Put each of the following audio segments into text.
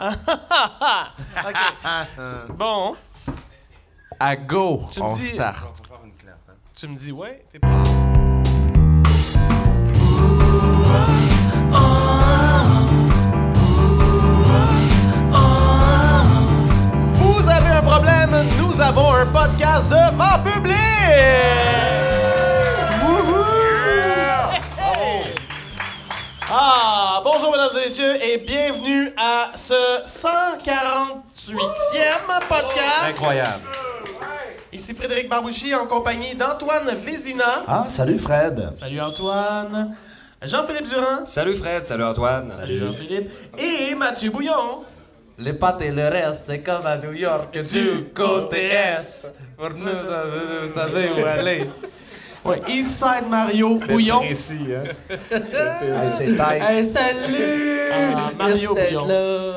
OK. Bon. À go, Tu me on dis- start. Faut faire une clap, hein. Tu me dis ouais, t'es prêt? Vous avez un problème, nous avons un podcast devant public! Wouhou! Hey! Ah, bonjour mesdames et messieurs et bienvenue à ce 148e podcast. Incroyable. Ici Frédéric Barbouchi en compagnie d'Antoine Vézina. Ah, salut Fred. Salut Antoine. Jean-Philippe Durand. Salut Fred, salut Antoine. Salut Jean-Philippe. Et Mathieu Bouillon. Les pâtes et le reste, c'est comme à New York du côté Est. Pour nous, vous savez où aller. Ouais, Eastside Mario Bouillon. Précis, hein? Hey, c'est tight. Hey, salut! Ah, Mario Merci Bouillon. d'être là.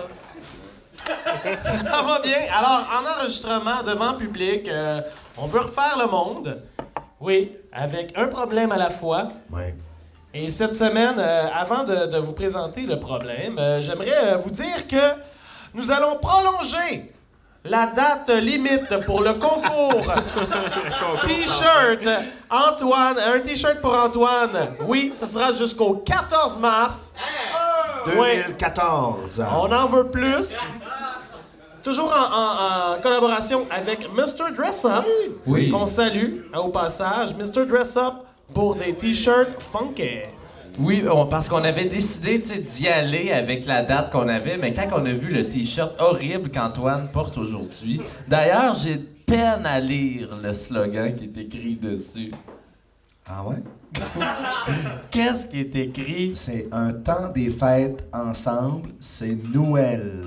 Ça va bien. Alors, en enregistrement devant public, on veut refaire le monde. Oui, avec un problème à la fois. Ouais. Et cette semaine, avant de vous présenter le problème, j'aimerais vous dire que nous allons prolonger la date limite pour le concours T-shirt Antoine. Un T-shirt pour Antoine. Oui, ce sera jusqu'au 14 mars. 2014. On en veut plus. Toujours en collaboration avec Mr. Dress Up. Oui. Qu'on salue au passage. Mr. Dress Up pour des T-shirts funky. Oui, parce qu'on avait décidé d'y aller avec la date qu'on avait, mais quand on a vu le T-shirt horrible qu'Antoine porte aujourd'hui, d'ailleurs, j'ai peine à lire le slogan qui est écrit dessus. Ah ouais? Qu'est-ce qui est écrit? C'est un temps des fêtes ensemble, c'est Noël.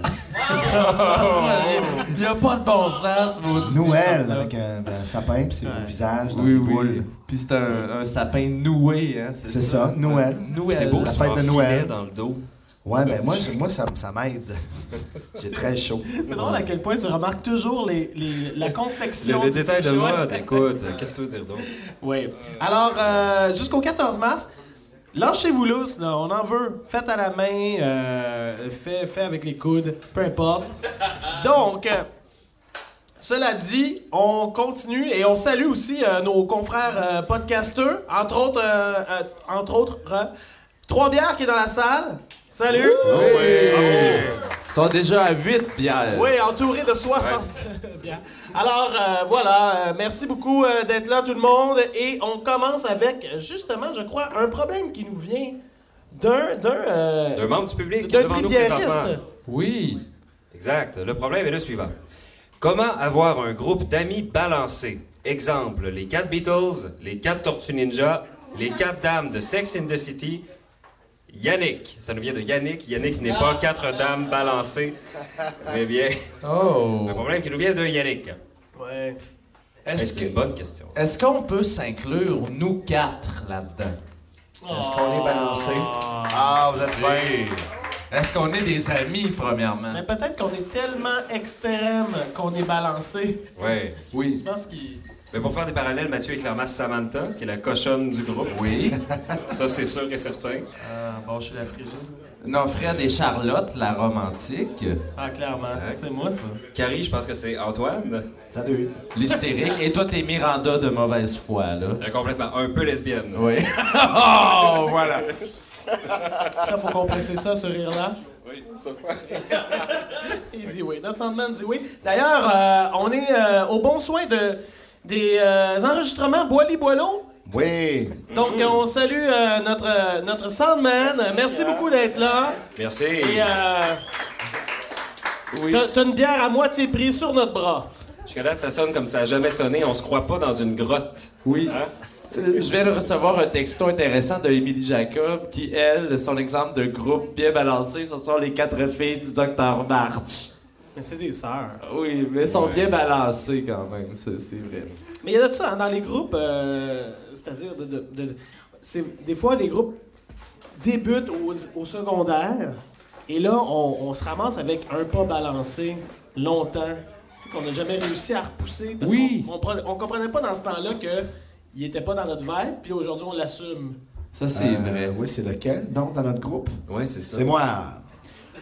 Il n'y a pas de bon sens, ce maudit Noël, T-shirt-là. avec un sapin, puis c'est Ouais. au visage, dans Oui, les oui. boules. Puis c'est un sapin noué, hein? C'est ça, Noël. Noël. C'est beau, La la fête de Noël. dans le dos. Ouais, ben moi ça m'aide. J'ai très chaud. C'est drôle à quel point tu remarques toujours la confection. Le du détail de t-shirt. mode, écoute, qu'est-ce que tu veux dire d'autre? Oui. Alors, jusqu'au 14 mars, lâchez-vous lousse, là, on en veut. Faites à la main, fait avec les coudes, peu importe. Donc, cela dit, on continue et on salue aussi nos confrères podcasteurs, entre autres, Trois Bières qui est dans la salle. Salut! Ils sont déjà à 8 bières. Oui, entouré de 60 bières. Alors, voilà, merci beaucoup d'être là tout le monde et on commence avec, justement, je crois, un problème qui nous vient Un membre du public d'un devant nous tribiériste. présentement. Oui. Exact. Le problème est le suivant. Comment avoir un groupe d'amis balancé? Exemple, les 4 Beatles, les 4 Tortues Ninja, les 4 dames de Sex in the City, Yannick. Ça nous vient de Yannick. Yannick n'est pas 4 dames balancées, mais bien Oh. un problème qui nous vient de Yannick. Ouais. C'est une bonne question. Est-ce qu'on peut s'inclure, nous 4, là-dedans? Est-ce qu'on est balancé? Ah, vous êtes fin. Est-ce qu'on est des amis, premièrement? Mais peut-être qu'on est tellement extrême qu'on est balancé. Ouais. Oui. Je pense qu'il... Mais pour faire des parallèles, Mathieu est clairement Samantha, qui est la cochonne du groupe. Oui. Ça, c'est sûr et certain. bon, je suis la frigide. Non, Fred et Charlotte, la romantique. Ah, clairement. Exact. C'est moi, ça. Carrie, je pense que c'est Antoine. Salut. L'hystérique. Et toi, t'es Miranda de mauvaise foi, là. Complètement un peu lesbienne. Oui. Oh, voilà. Ça, faut compresser ça, ce rire-là. Oui, ça. Il dit oui. Notre Sandman dit oui. D'ailleurs, on est au bon soin des enregistrements Boily-Boileau. Oui. Donc, on salue notre Sandman. Merci beaucoup d'être là. Merci. Et Oui. t'as une bière à moitié prix sur notre bras. Jusqu'à là, ça sonne comme ça n'a jamais sonné. On se croit pas dans une grotte. Oui. Hein? Je viens de recevoir un texto intéressant de Émilie Jacob qui, elle, son exemple de groupe bien balancé, ce sont les 4 filles du Dr March. Mais c'est des sœurs. Oui, mais elles sont bien balancées quand même, c'est vrai. Mais il y a de ça hein, dans les groupes, c'est-à-dire des fois les groupes débutent au secondaire et là on se ramasse avec un pas balancé longtemps, tu sais, qu'on n'a jamais réussi à repousser parce Oui. qu'on comprenait pas dans ce temps-là que il était pas dans notre vibe, puis aujourd'hui on l'assume. Ça, c'est vrai. Oui, c'est lequel, donc, dans notre groupe? Oui, c'est ça. C'est moi.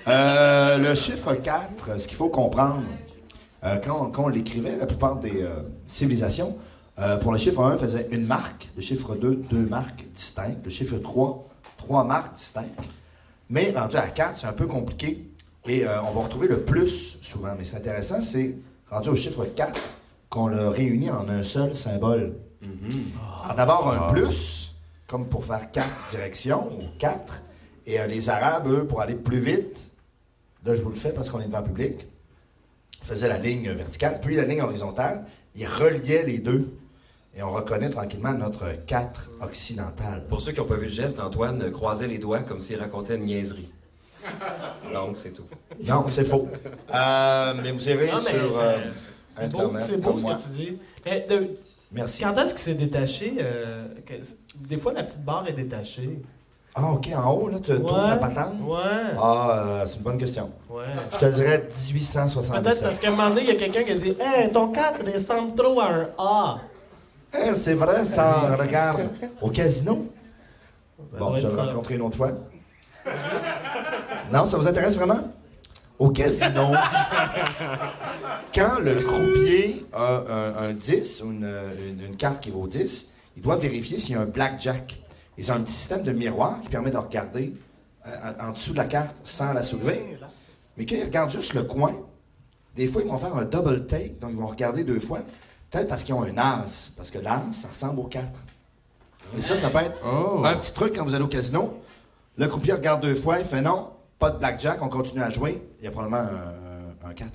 Le chiffre 4, ce qu'il faut comprendre, quand on l'écrivait, la plupart des civilisations, pour le chiffre 1, faisait une marque, le chiffre 2, deux marques distinctes, le chiffre 3, trois marques distinctes. Mais rendu à 4, c'est un peu compliqué et on va retrouver le plus souvent. Mais c'est intéressant, c'est rendu au chiffre 4 qu'on le réunit en un seul symbole. Alors, d'abord, un plus, comme pour faire 4 directions, ou 4. Et les Arabes, eux, pour aller plus vite, là, je vous le fais parce qu'on est devant le public, faisaient la ligne verticale, puis la ligne horizontale. Ils reliaient les deux. Et on reconnaît tranquillement notre 4 occidental. Pour ceux qui n'ont pas vu le geste, Antoine croisait les doigts comme s'il racontait une niaiserie. Donc, c'est tout. Non, c'est faux. Mais vous irez sur c'est beau, Internet. c'est beau comme ce moi. que tu dis. Mais Merci. quand est-ce qu'il s'est détaché? Des fois, la petite barre est détachée. Ah, OK, en haut, là, tu trouves la patente? Ouais. Ah, c'est une bonne question. Ouais. Je te dirais 1877. Peut-être parce qu'à un moment donné, il y a quelqu'un qui a dit « Hey, ton 4 descend trop à un A. » Hein, c'est vrai, ça, regarde. Au casino? Ça Bon, doit je être vais ça. le rencontrer une autre fois. Non, ça vous intéresse vraiment? Au casino. Quand le croupier a un 10 ou une carte qui vaut 10, il doit vérifier s'il y a un blackjack. Ils ont un petit système de miroir qui permet de regarder en dessous de la carte sans la soulever. Mais quand ils regardent juste le coin, des fois, ils vont faire un double take, donc ils vont regarder 2 fois. Peut-être parce qu'ils ont un as, parce que l'as, ça ressemble au 4. Et ça peut être un petit truc quand vous allez au casino. Le croupier regarde 2 fois, il fait non, pas de blackjack, on continue à jouer. Il y a probablement un 4.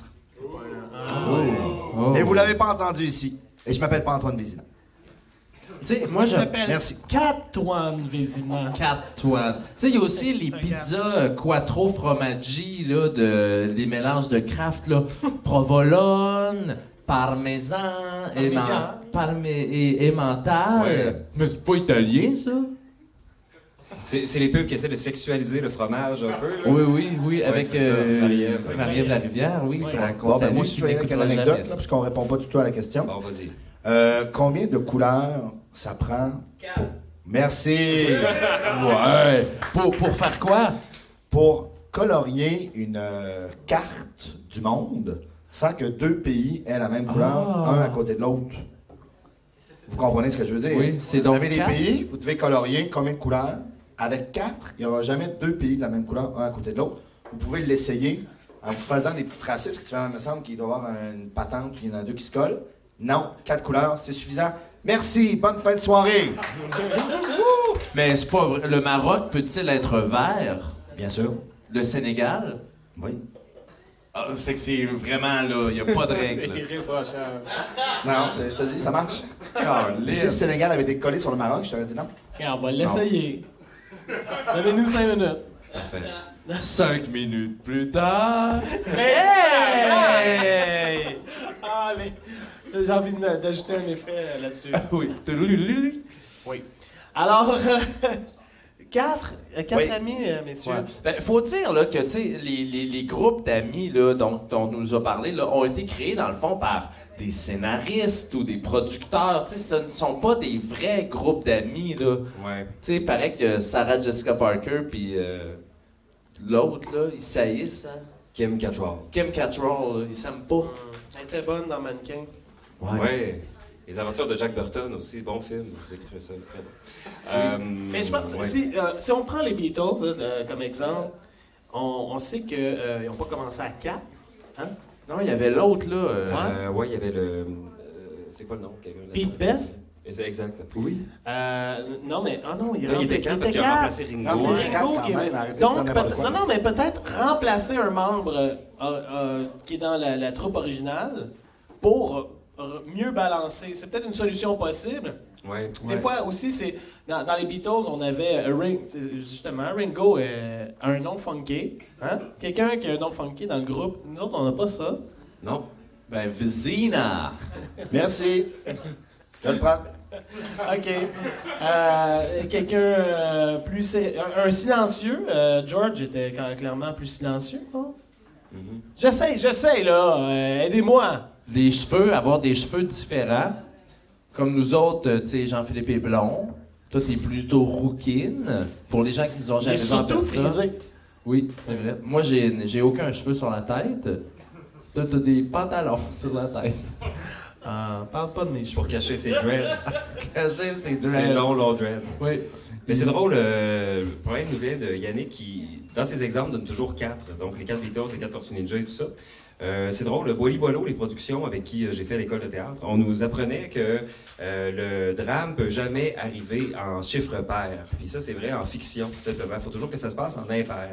Mais vous l'avez pas entendu ici. Et je m'appelle pas Antoine Vézina. Tu sais, moi, Il je... s'appelle Merci. Catoine Vézina. 4 toiles. Tu sais, il y a aussi les pizzas Quattro Formaggi, là, les mélanges de craft, là. Provolone, parmesan, emmental. Ouais. Mais c'est pas italien, ça? C'est les pubs qui essaient de sexualiser le fromage un peu, là. Oui, avec c'est ça, Marie-Ève. Marie-Ève Larivière, oui. C'est un Bon, ben concept moi, si je vais avec une anecdote, là, parce qu'on répond pas du tout à la question. Bon, vas-y. Combien de couleurs ça prend? 4. Merci. Ouais. Pour faire quoi? Pour colorier une carte du monde sans que 2 pays aient la même couleur, un à côté de l'autre. Vous comprenez ce que je veux dire? Oui, c'est vous donc avez des 4. pays, vous devez colorier combien de couleurs? Avec 4, il n'y aura jamais 2 pays de la même couleur, un à côté de l'autre. Vous pouvez l'essayer en vous faisant des petits tracés, parce que tu me semble qu'il doit y avoir une patente, il y en a 2 qui se collent. Non, 4 couleurs, c'est suffisant. Merci, bonne fin de soirée. Mais c'est pas vrai. Le Maroc peut-il être vert? Bien sûr. Le Sénégal? Oui. Ah, fait que c'est vraiment, là, il n'y a pas de règle. Non, je te dis, ça marche. Mais si le Sénégal avait été collé sur le Maroc, je t'aurais dit non. Regarde, on va l'essayer. Donnez-nous 5 minutes. Parfait. 5 minutes plus tard. Hey! Ah, mais j'ai envie d'ajouter un effet là-dessus. Oui. Oui. Alors, 4 Oui. amis, messieurs. Ouais. Ben, faut dire là, que tu sais, les groupes d'amis là, dont on nous a parlé là, ont été créés dans le fond par des scénaristes ou des producteurs. Tu sais, ce ne sont pas des vrais groupes d'amis. Là. Ouais. Tu sais, paraît que Sarah Jessica Parker puis l'autre, là, ils saillissent. Hein? Kim Cattrall. Kim Cattrall, là, ils s'aiment pas. Elle était bonne dans Mannequin. Ouais. Les aventures de Jack Burton aussi, bon film. Vous écouterez ça. Très bon. Mais je pense ouais. si on prend les Beatles comme exemple, on sait qu'ils n'ont pas commencé à 4. Hein? Non, il y avait l'autre, là. Ouais, il y avait le. C'est quoi le nom? Pete Best? Exact. Oui. Non, mais. Ah non, il était quatre parce qu'il a remplacé Ringo. Ah, c'est Ringo Ringo qui est- quand même, arrêtez de Donc, dire n'importe quoi. non, mais peut-être remplacer un membre qui est dans la troupe originale pour mieux balancer. C'est peut-être une solution possible. Ouais. Des fois aussi, c'est dans les Beatles, on avait justement Ringo a un nom funky. Hein? Quelqu'un qui a un nom funky dans le groupe. Nous autres, on n'a pas ça. Non. Ben, Vizina. Merci. Je le prends. OK. Quelqu'un un silencieux. George était clairement plus silencieux. Non? J'essaie, là. Aidez-moi. Des cheveux, avoir des cheveux différents. Comme nous autres, tu sais, Jean-Philippe est blond. Toi, t'es plutôt rouquine. Pour les gens qui nous ont Mais jamais vu en surtout personne. frisé. Oui, c'est vrai. Moi, j'ai aucun cheveu sur la tête. Toi, t'as des pantalons sur la tête. Parle pas de mes cheveux. Pour cacher ses dreads. Cacher ses dreads. C'est long dreads. Oui. Mais c'est drôle, le problème nous vient de Yannick qui, dans ses exemples, donne toujours 4. Donc les 4 Beatles, les 4 Tortues Ninja et tout ça. C'est drôle, le Boily Boilo, les productions avec qui j'ai fait l'école de théâtre, on nous apprenait que le drame peut jamais arriver en chiffre pair. Puis ça, c'est vrai en fiction, tout simplement. Il faut toujours que ça se passe en impair.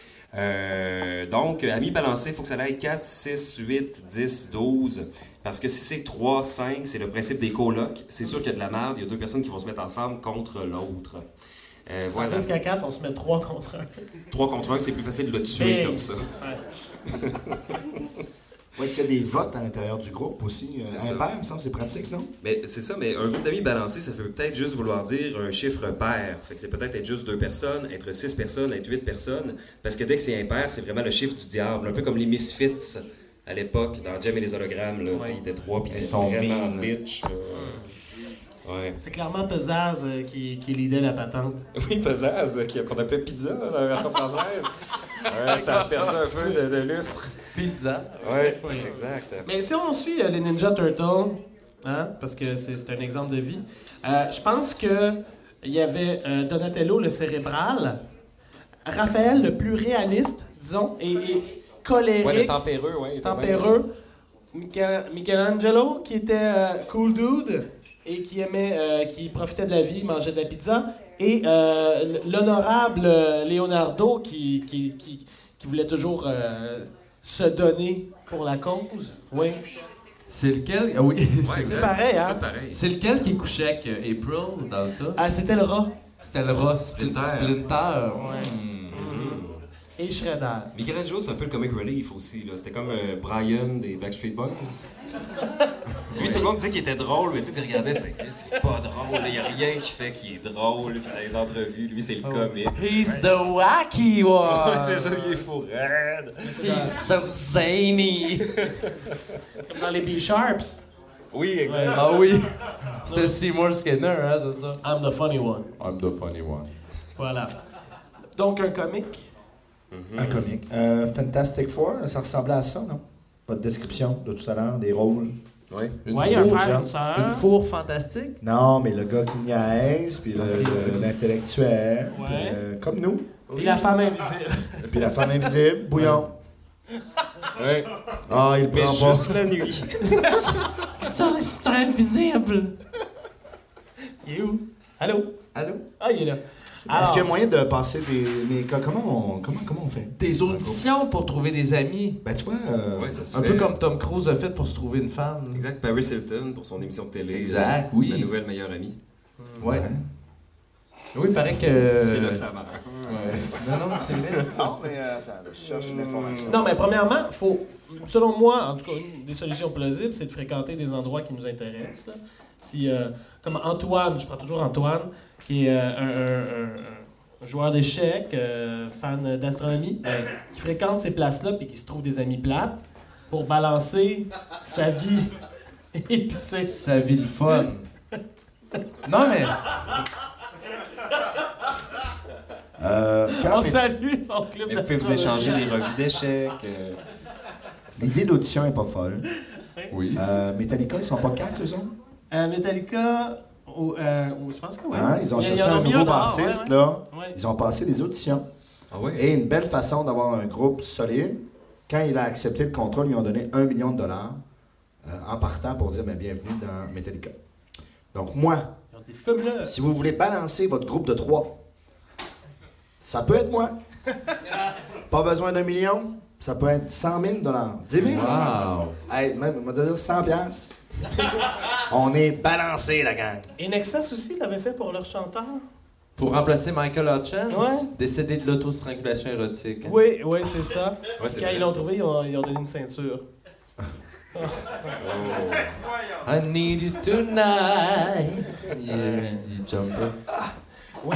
Donc, à mi-balancé, il faut que ça aille 4, 6, 8, 10, 12. Parce que si c'est 3, 5, c'est le principe des colocs. C'est sûr qu'il y a de la merde, il y a deux personnes qui vont se mettre ensemble contre l'autre. Voilà. 10 qu'à 4, on se met 3 contre 1. 3 contre 1, c'est plus facile de le tuer comme ça. Ouais. Oui, s'il y a des votes à l'intérieur du groupe aussi, impair, il me semble, c'est pratique, non? Mais c'est ça, mais un groupe d'amis balancé, ça peut peut-être juste vouloir dire un chiffre pair. Fait que c'est peut-être être juste 2 personnes, être 6 personnes, être 8 personnes. Parce que dès que c'est impair, c'est vraiment le chiffre du diable. Un peu comme les Misfits à l'époque, dans Jem et les hologrammes. Là, ils étaient 3, puis ils sont vraiment bitch. Ouais. C'est clairement Pesaz qui leadait la patente. Oui, Pesaz, qu'on appelait Pizza dans la version française. Ouais, ça a perdu un peu de lustre. Pizza. Ouais, exact. Mais si on suit les Ninja Turtles, hein, parce que c'est un exemple de vie, je pense que il y avait Donatello le cérébral, Raphaël le plus réaliste, disons, et colérique. Ouais, le tempéreux, ouais. Tempéreux. Michelangelo qui était cool dude et qui aimait, qui profitait de la vie, mangeait de la pizza. Et l'honorable Leonardo qui voulait toujours se donner pour la cause. Oui. C'est lequel? Ah oui. C'est pareil, hein? C'est lequel qui couchait avec April dans le tas? Ah, c'était le rat. C'était le rat. Splinter. Ouais. Et Shredder. Michelangelo, c'est un peu le comic relief aussi. Là. C'était comme Brian des Backstreet Boys. Lui, tout le monde disait qu'il était drôle, mais tu sais, tu regardais, c'est pas drôle. Il n'y a rien qui fait qu'il est drôle. Puis dans les entrevues, lui, c'est le comique. He's the wacky one! C'est ça, il est fou raide. He's so zany! Comme dans les B-Sharps. Oui, exactement. Ah oui! C'était Seymour Skinner, hein, c'est ça? I'm the funny one. I'm the funny one. Voilà. Donc, un comique. Un comique. Fantastic Four, ça ressemblait à ça, non? Votre description de tout à l'heure, des rôles. Oui. Oui, il y a un four, frère, genre. une sœur. Une four fantastique? Non, mais le gars qui niaise, puis l'intellectuel, Ouais. puis, comme nous. Puis la femme invisible. Puis la femme invisible, bouillon. Ouais. Ah, il Mais prend pas. juste la nuit. Ça, c'est invisible! Il est où? Allô? Allô? Ah, il est là. Est-ce qu'il y a moyen de passer des. Mais comment on fait? Des auditions pour trouver des amis. Ben, tu vois. Ouais, ça se Un fait. peu comme Tom Cruise a fait pour se trouver une femme. Exact. Paris Hilton pour son émission de télé. Exact, oui. La nouvelle meilleure amie. Ouais. Oui, il paraît que. C'est là que ça marche. Ouais. Non, c'est vrai. Non, mais attends, je cherche une information. Non, mais premièrement, faut, selon moi, en tout cas, une des solutions plausibles, c'est de fréquenter des endroits qui nous intéressent. Là. Si, comme Antoine, je prends toujours Antoine, qui est un joueur d'échecs, fan d'astronomie, qui fréquente ces places-là puis qui se trouve des amis plates pour balancer sa vie épicée. Sa vie le fun. Non, mais. On salue mon club Mais vous pouvez vous d'astronomie. échanger des revues d'échecs. L'idée d'audition est pas folle. Oui. Metallica, ils sont pas 4, eux autres? Metallica, je pense que oui. Hein? Ils ont Il y cherché en a un mis nouveau dehors, bassiste, ouais, là. ouais. Ils ont passé des auditions. Ah ouais? Et une belle façon d'avoir un groupe solide. Quand il a accepté le contrat, ils lui ont donné $1 million en partant pour dire bienvenue dans Metallica. Donc, moi, Ils ont des fumes-là. si vous voulez balancer votre groupe de 3, ça peut être moi. Pas besoin d'1 million, ça peut être $100 000, 10 000 Wow. Hey, même, on va dire 100 piastres. On est balancé, la gang. Et Nexus aussi l'avait fait pour leur chanteur. Pour remplacer Michael Hutchins, Ouais. décédé de l'autostrangulation érotique. Oui, oui, c'est ça. Ouais, c'est Quand vrai, ils l'ont ça. trouvé, ils ont donné une ceinture. I need you tonight. Yeah, jumper. Oui.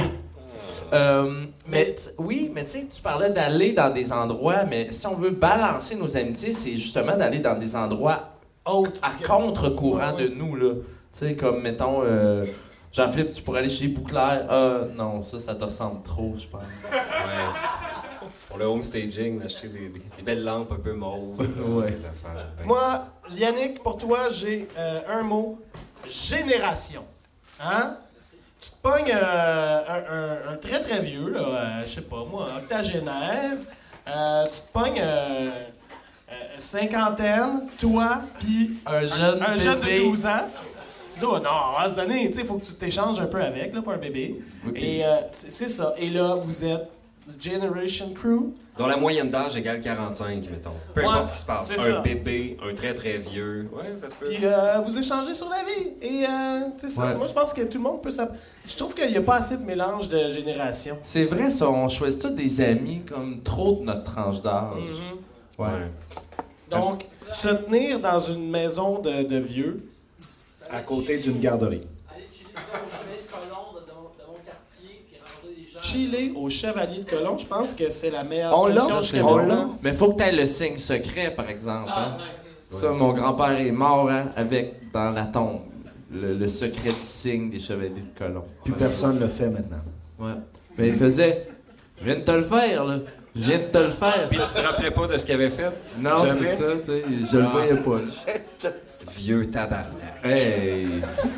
Oui, mais tu sais, tu parlais d'aller dans des endroits, mais si on veut balancer nos amitiés, c'est justement d'aller dans des endroits Autre. à contre-courant Ouais. de nous, là. Tu sais, comme, mettons, Jean-Philippe, tu pourrais aller chez Bouclair. Ah, non, ça te ressemble trop, je pense. Ouais. Pour le home staging, acheter des belles lampes un peu mauves. Ouais. Des affaires. Moi, Yannick, pour toi, j'ai un mot. Génération. Hein? Tu te pognes un très très vieux, là, je sais pas moi, octogénaire. Tu te pognes cinquantaine, toi, puis Un jeune de bébé. 12 ans. Non, on va se donner, tu sais, faut que tu t'échanges un peu avec, là, pour un bébé. Ok. Et c'est ça. Et là, vous êtes Generation Crew. Dont la moyenne d'âge égale 45, mettons. Peu Ouais, importe ce qui se passe. c'est Un ça. bébé, un très très vieux. Ouais, ça se peut. Puis vous échangez sur la vie. Et c'est ça. Ouais. Moi, je pense que tout le monde peut Je trouve qu'il n'y a pas assez de mélange de générations. C'est vrai, ça, on choisit tous des amis comme trop de notre tranche d'âge. Mhm. Ouais. Donc, se tenir dans une maison de vieux. À côté d'une garderie. Aller chiller au chevet de colon de mon quartier, puis rencontrer des gens. Chiller au Chevalier de Colomb, je pense que c'est la meilleure On l'a, solution C'est jusqu'à bon. maintenant. Mais faut que tu aies le signe secret, par exemple. Ah, hein. Ça, mon grand-père est mort hein, avec dans la tombe. Le secret du signe des chevaliers de Colomb. Plus personne le fait maintenant. Ouais. Mais il faisait je viens de te le faire, là. Je viens de te le faire. Puis tu te rappelais pas de ce qu'il avait fait? Non, Jamais? c'est ça, tu sais. Je le voyais pas. là. Vieux tabarnak. Hey!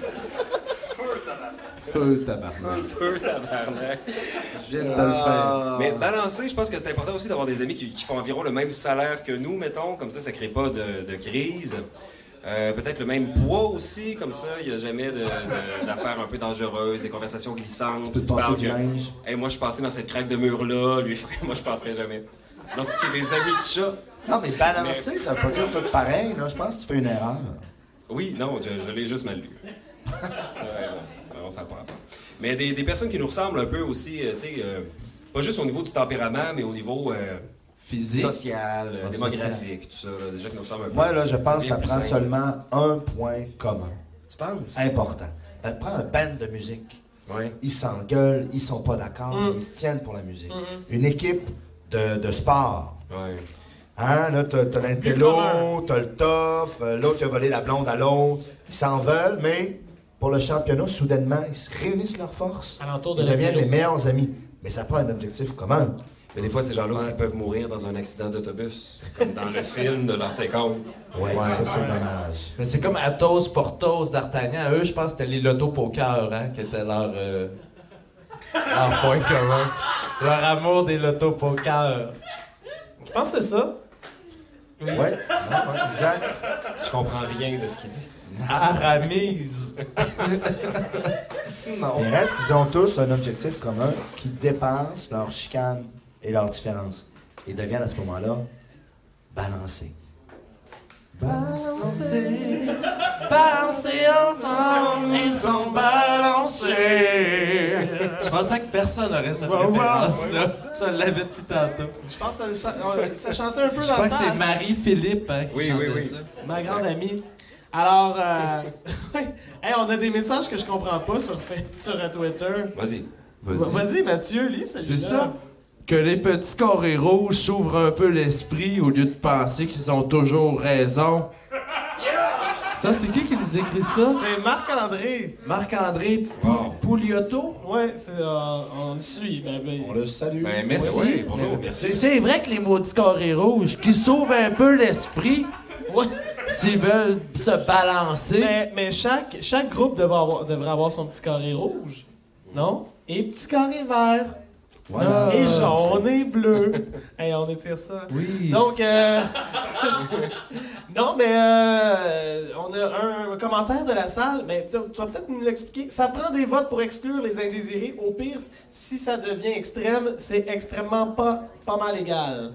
Feu tabarnak. Peu tabarnak. Je viens de te le faire. Mais balancer, je pense que c'est important aussi d'avoir des amis qui font environ le même salaire que nous, mettons. Comme ça crée pas de crise. Peut-être le même poids aussi, comme ça, il n'y a jamais d'affaires un peu dangereuses, des conversations glissantes. Tu peux te Tu passer parles du que, linge. hey, moi, je suis passé dans cette craque de mur-là, lui, moi, je passerai jamais. Non, si c'est des amis de chat. Non, mais balancer, ça veut pas dire tout pareil. Là. Je pense que tu fais une erreur. Oui, non, je l'ai juste mal lu. T'as raison. On s'en prend pas. Mais des personnes qui nous ressemblent un peu aussi, tu sais, pas juste au niveau du tempérament, mais au niveau Physique. social, Ah, démographique, tout ça, là, déjà qui nous ressemblent un peu. Moi, là, je C'est pense que bien ça plus prend simple. seulement un point commun. Tu penses? Important. Prends un band de musique. Oui. Ils s'engueulent, ils sont pas d'accord, mais ils se tiennent pour la musique. Une équipe de sport. Ouais. Hein, là, t'as commun. l'intello, t'as le tough, l'autre qui a volé la blonde à l'autre. Ils s'en veulent, mais pour le championnat, soudainement, ils se réunissent leurs forces. Alentour de Ils la deviennent vélo. les meilleurs amis. Mais ça prend un objectif commun. Mais des fois, ces gens-là aussi peuvent mourir dans un accident d'autobus, comme dans le film de l'an 50. Ouais, ça, c'est dommage. Mais c'est comme Athos, Porthos, D'Artagnan. Eux, je pense que c'était les loto-poker, hein, qui était leur point commun. Leur amour des loto-poker. Je pense que c'est ça. Ouais, exact. Je comprends rien de ce qu'il dit. Aramise. Non. Il reste qu'ils ont tous un objectif commun qui dépasse leurs chicanes et leurs différences. Et deviennent à ce moment-là balancés. Balancer, balancer ensemble, ils sont balancés. Je pensais que personne n'aurait cette référence-là. Je l'avais depuis tantôt. Je pense que ça chantait un peu Je dans crois le que c'est sac. Marie-Philippe hein, qui Oui, chantait oui, oui. ça. Ma grande amie. Alors, hey, on a des messages que je comprends pas sur Twitter. Vas-y. Vas-y, Mathieu, lis celui-là. C'est ça. Que les petits carrés rouges s'ouvrent un peu l'esprit au lieu de penser qu'ils ont toujours raison. Ça, c'est qui nous écrit ça? C'est Marc-André. Marc-André Pouliotto? Ouais, on le suit. On le salue. Ben, merci. Oui, bonjour, merci. C'est vrai que les maudits carrés rouges qui s'ouvrent un peu l'esprit Ouais. s'ils veulent se balancer. Mais chaque groupe devrait avoir son petit carré rouge. Non? Et petit carré vert. Voilà. Et jaune et bleu. Hey, on étire ça. Oui. Donc, non, mais on a un commentaire de la salle, mais tu vas peut-être nous l'expliquer. Ça prend des votes pour exclure les indésirés. Au pire, si ça devient extrême, c'est extrêmement pas mal égal.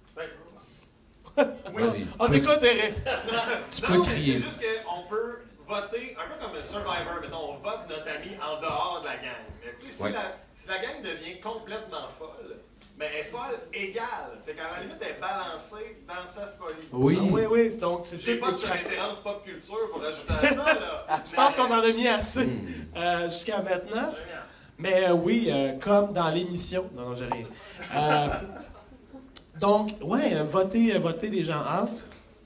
Vas-y. On t'écoute, Eric. Tu peux crier. C'est juste qu'on peut voter, un peu comme un Survivor, mettons, on vote notre ami en dehors de la gang. Mais tu sais, si, Ouais. si la gang devient complètement folle, mais elle est folle égale. Fait qu'à la limite, elle est balancée dans sa folie. Oui. Ah oui, donc c'est J'ai pas de référence pop culture pour rajouter à ça, là. Je pense qu'on en a mis assez jusqu'à maintenant. Mais oui, comme dans l'émission. Non, j'ai rien. Donc, ouais, voter les gens out.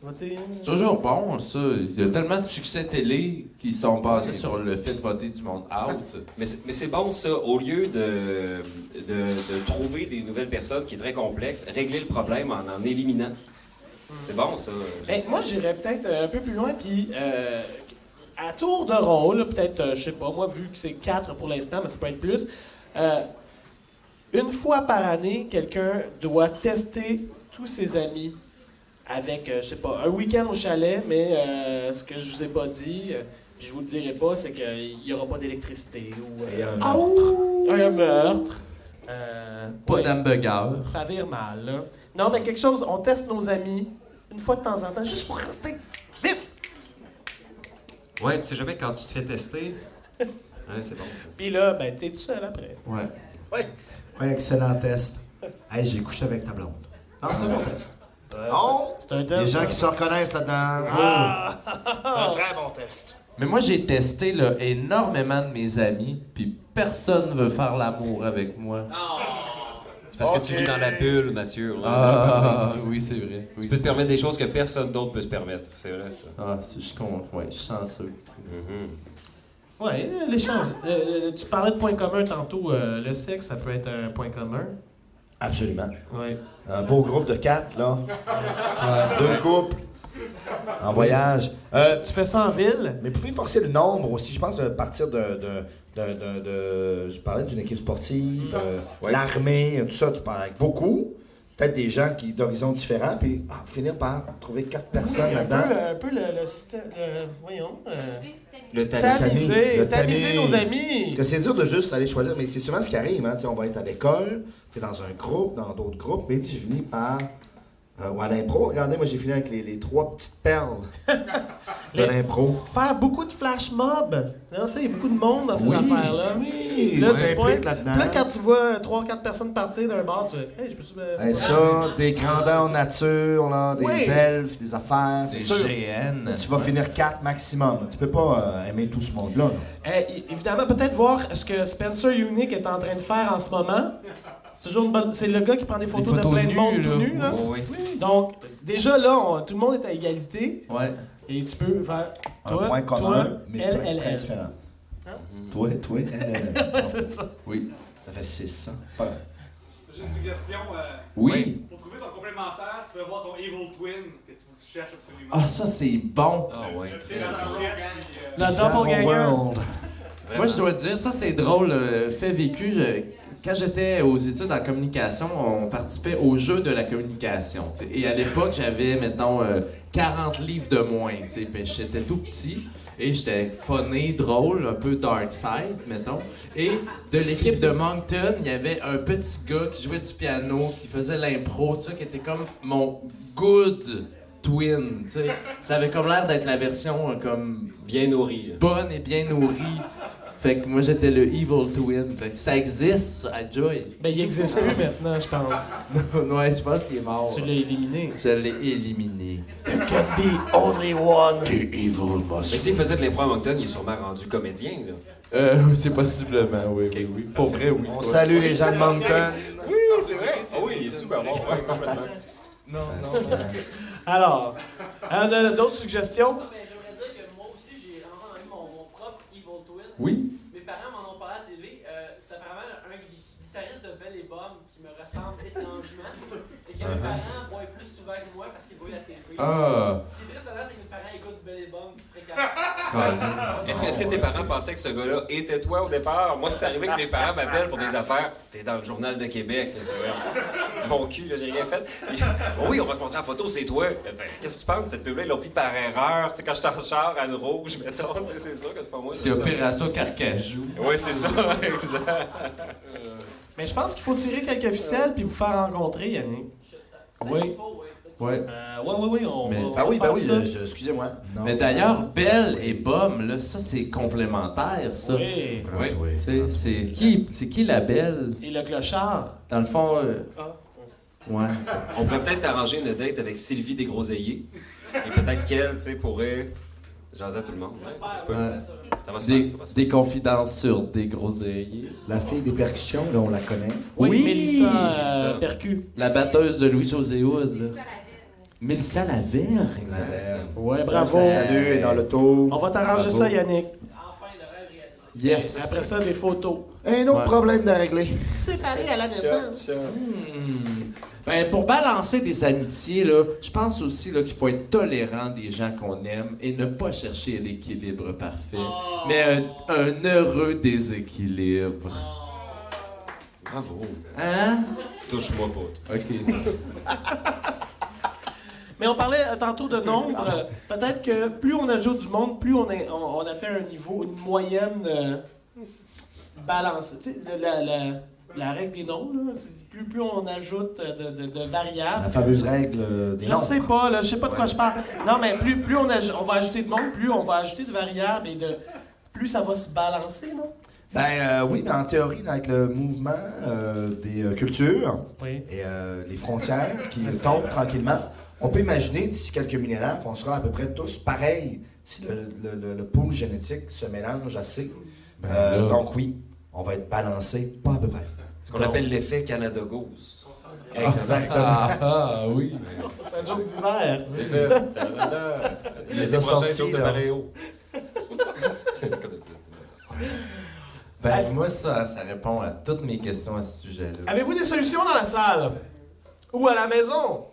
Voter. C'est toujours bon, ça. Il y a tellement de succès télé qui sont basés sur le fait de voter du monde out. Mais c'est bon, ça. Au lieu de trouver des nouvelles personnes, qui est très complexe, régler le problème en éliminant. C'est bon, ça. Ben, moi, j'irais peut-être un peu plus loin, puis à tour de rôle, peut-être, je sais pas, moi, vu que c'est 4 pour l'instant, mais ça peut être plus, une fois par année, quelqu'un doit tester tous ses amis avec, je sais pas, un week-end au chalet, mais ce que je vous ai pas dit, puis je vous le dirai pas, c'est qu'il y aura pas d'électricité ou Et un un meurtre. Pas Ouais. d'hamburger. Ça vire mal, là. Non, mais quelque chose, on teste nos amis une fois de temps en temps, juste pour rester vif. Ouais, tu sais jamais quand tu te fais tester. Ouais, c'est bon, ça. Puis là, ben, t'es tout seul après. Ouais. Ouais, excellent test. Hey, j'ai couché avec ta blonde. Ah, c'est un bon test. Oh! C'est un test. Les gens ça. qui se reconnaissent là-dedans. Ah! C'est un très bon test. Mais moi, j'ai testé là, énormément de mes amis, puis personne veut faire l'amour avec moi. C'est parce que tu vis dans la bulle, Mathieu. Oui, c'est vrai. Oui. Tu peux te permettre des choses que personne d'autre peut se permettre. C'est vrai, ça. Ah, je suis chanceux. Ouais, les chances. Tu parlais de points communs tantôt. Le sexe, ça peut être un point commun. Absolument. Ouais. Un beau groupe de 4, là. 2 couples. En voyage. Tu fais ça en ville? Mais vous pouvez forcer le nombre aussi. Je pense de partir je parlais d'une équipe sportive, l'armée, tout ça. Tu parles avec beaucoup. Peut-être des gens d'horizons différents. Puis finir par trouver 4 personnes là-dedans. Un peu le système. Voyons. Le tamis. Tamiser nos amis. Parce que c'est dur de juste aller choisir, mais c'est souvent ce qui arrive. Hein? Tu sais, on va être à l'école, tu es dans un groupe, dans d'autres groupes, mais tu finis par. Ou à l'impro. Regardez, moi j'ai fini avec les 3 petites perles de l'impro. Faire beaucoup de flash mobs. Non, tu sais, il y a beaucoup de monde dans ces affaires-là. Oui, Là, tu tu pointes. t'impliques là-dedans. Puis là, quand tu vois 3-4 personnes partir d'un bar, tu fais hey, je peux-tu me. Hey, ça, des grandeurs nature, là, des elfes, des affaires, c'est Des sûr. GN. Tu vas finir 4 maximum. Tu peux pas aimer tout ce monde-là. là. Évidemment, peut-être voir ce que Spencer Unique est en train de faire en ce moment. C'est toujours une bonne. C'est le gars qui prend des photos de photos plein de nues, monde là. tout nu, là. Oh, oui. Donc, déjà là, tout le monde est à égalité. Ouais. Et tu peux faire. Un Toi, point commun, toi, mais elle, très elle. différent. Hein? Toi, elle. Ouais, c'est ça. Oui. Ça fait 600. Pas mal. J'ai une suggestion. Oui. Pour trouver ton complémentaire, tu peux avoir ton Evil Twin que tu cherches absolument. Ah, ça, c'est bon. Ah ouais, très Très bon. La Bizarre doppelganger. World. Moi, je dois te dire, ça, c'est drôle. Fait vécu. Quand j'étais aux études en communication, on participait au jeu de la communication. T'sais. Et à l'époque, j'avais, mettons, 40 livres de moins. Puis j'étais tout petit et j'étais funné, drôle, un peu dark side, mettons. Et de l'équipe de Moncton, il y avait un petit gars qui jouait du piano, qui faisait l'impro, qui était comme mon good twin. T'sais. Ça avait comme l'air d'être la version comme Bien nourri. bonne et bien nourrie. Fait que moi, j'étais le Evil Twin. Fait que ça existe, ça, à Joy. Ben, il n'existe plus maintenant, je pense. Ouais, je pense qu'il est mort. Tu l'as éliminé. Je l'ai éliminé. There can be only one. The Evil Mais Must. s'il faisait de l'impro à Moncton, il est sûrement rendu comédien, là. C'est possiblement, oui. Pour vrai, oui. On Ouais. salue les gens de Moncton. Oui, c'est vrai. Ah oui, il est super bon. Ouais, complètement. Non. Alors, on a d'autres suggestions? Non, mais j'aimerais dire que moi aussi, j'ai enfin eu mon propre Evil Twin. Oui. Mes parents m'en ont parlé à la télé. C'est apparemment un guitariste de Bell et Bob qui me ressemble étrangement. Et que mes parents voient plus souvent que moi parce qu'ils voient la télé. Ah. Ce qui est triste à dire, c'est que mes parents écoutent Bell et Bob fréquemment. Est-ce que tes parents pensaient que ce gars-là était toi au départ? Moi, c'est arrivé que mes parents m'appellent pour des affaires. T'es dans le journal de Québec. Mon cul, là, j'ai rien fait. Oui, on va te montrer la photo, c'est toi. Qu'est-ce que tu penses? Cette pub-là, ils l'ont pris par erreur. Tu sais, quand je t'en char à une rouge, mettons, c'est sûr que c'est pas moi. C'est Opération Carcajou. Oui, c'est ça, exact. Mais je pense qu'il faut tirer quelques ficelles puis vous faire rencontrer, Yannick. Oui. Ouais. Oui, on Mais- va Oui, faire ça. excusez-moi. Non. Mais d'ailleurs, Belle et Bum, là, ça, c'est complémentaire, ça. Oui. Oui. Tu sais, c'est qui la Belle? Et le clochard. Dans le fond, Ah. ouais. On pourrait peut-être arranger une date avec Sylvie Desgroseilliers. Et peut-être qu'elle, tu sais, pourrait jaser à tout le monde. Ouais, ça se peut. Ouais. Ça va se Des, faire, ça va se faire. des confidences sur des groseilliers. La fille des percussions, là, on la connaît. Oui, Oui, Mélissa Mélissa. Percu. La batteuse de Louis-José Hood, là. Mélissa Lavergne. Exact. Ouais, bravo. Salut, et dans l'auto. On va t'arranger Bravo. ça, Yannick. Enfin, le rêve réalisé. Yes. Après ça, des photos. Un autre Ouais. problème de régler. Séparés à la naissance. Ben, pour balancer des amitiés, là, je pense aussi là, qu'il faut être tolérant des gens qu'on aime et ne pas chercher l'équilibre parfait, mais un heureux déséquilibre. Bravo. Hein? Touche-moi pas. OK. Mais on parlait tantôt de nombre. Peut-être que plus on ajoute du monde, plus on atteint un niveau, une moyenne balancée. Tu sais, la règle des nombres, là, plus on ajoute de variables. La fameuse règle des Je nombres. sais pas, là, je sais pas de quoi je parle. Non, mais plus on va ajouter de monde, plus on va ajouter de variables et plus ça va se balancer, non? Oui, mais en théorie, là, avec le mouvement des cultures Oui. et les frontières qui tombent tranquillement, on peut imaginer d'ici quelques millénaires qu'on sera à peu près tous pareils si le pool génétique se mélange assez. là. Donc oui, on va être balancé, pas à peu près. Ce qu'on appelle l'effet Canada Goose. Exactement. Oui. C'est un joke d'hiver. C'est fait. Canada. Les a prochains sortis, jours de là. Maréo. Comme ça. Ben, moi, ça répond à toutes mes questions à ce sujet-là. Avez-vous des solutions dans la salle? Ou à la maison?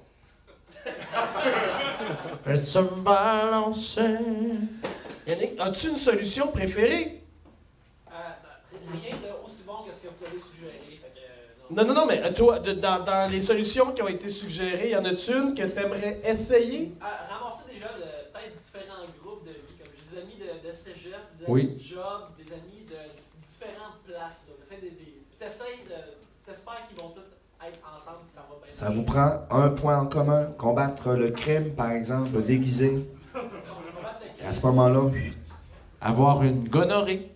Elle se balançait. Yannick, as-tu une solution préférée? Rien de aussi bon que ce que vous avez suggéré. Fait que, Non, mais toi, dans les solutions qui ont été suggérées, y en a-tu une que tu aimerais essayer? Ramasser déjà peut-être différents groupes de vie. Comme j'ai des amis de cégep, des Oui. amis de job, des amis de différentes places. T'espères qu'ils vont tous être ensemble et que ça va bien. Ça vous prend un point en commun, combattre le crime, par exemple, le déguisé. Et à ce moment-là, Avoir une gonorrhée.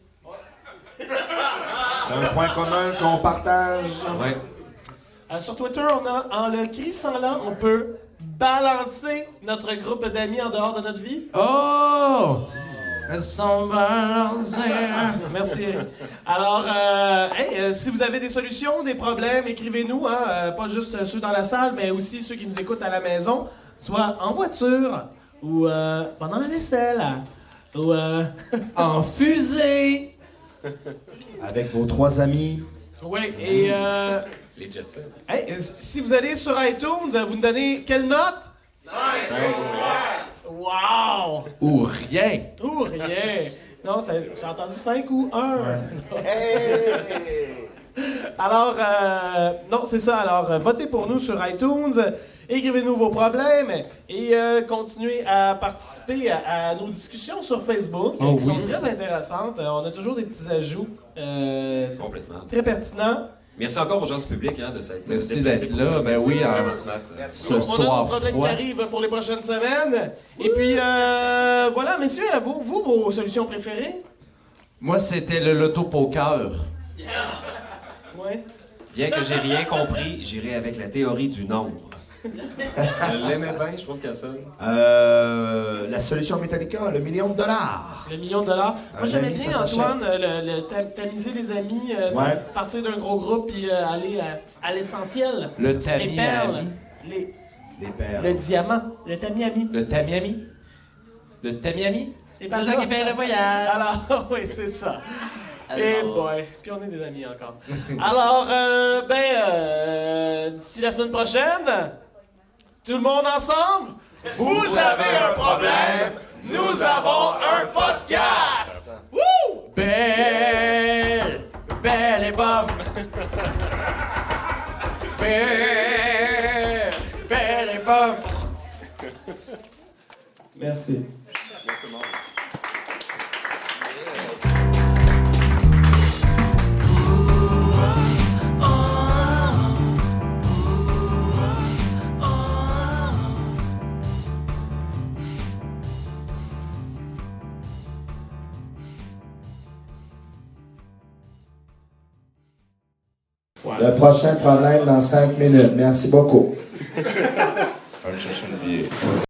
c'est un point commun qu'on partage. Ouais. Sur Twitter, on a, en le crissant là, on peut balancer notre groupe d'amis en dehors de notre vie. Oh! Elles sont balancées. Merci, Eric. Alors, si vous avez des solutions, des problèmes, écrivez-nous, hein, pas juste ceux dans la salle, mais aussi ceux qui nous écoutent à la maison, soit en voiture, ou pendant la vaisselle, ou... En fusée. Avec vos 3 amis. Oui, et... Les Jetsons. si vous allez sur iTunes, vous nous donnez quelle note? 5! Wow! Ou rien. Ou rien! Non, j'ai entendu 5 ou 1. Alors, non, c'est ça. Alors, votez pour nous sur iTunes. Écrivez-nous vos problèmes et continuez à participer à nos discussions sur Facebook qui sont très intéressantes. On a toujours des petits ajouts Complètement. très pertinents. Merci encore aux gens du public de s'être Merci déplacés d'être pour là. ça. Ben Merci, oui, c'est hein. vraiment smart. Ce On a soir d'autres problèmes froid. qui arrivent pour les prochaines semaines. Et puis, voilà, messieurs, à vous, vos solutions préférées? Moi, c'était le loto-poker. Ouais. Bien que j'ai rien compris, j'irai avec la théorie du nombre. Je l'aimais bien, je trouve qu'elle sonne. La solution Metallica, le $1 million. Le $1 million. Moi, j'aimais ami, bien, ça s'achète. Antoine, tamiser les amis, Ouais. partir d'un gros groupe puis aller à l'essentiel. Le Les tami perles, ami. Des pères. le diamant, le tami-ami. Le tamiami. Le tamiami. C'est C'est toi qui paye le voyage. Alors, oui, c'est ça. Eh boy, puis on est des amis encore. Alors, d'ici la semaine prochaine, tout le monde ensemble, vous avez un problème, nous avons un podcast! Wouh! Belle et bombe. Belle et bombe. Merci. Le prochain problème dans 5 minutes. Merci beaucoup. On va chercher une bière.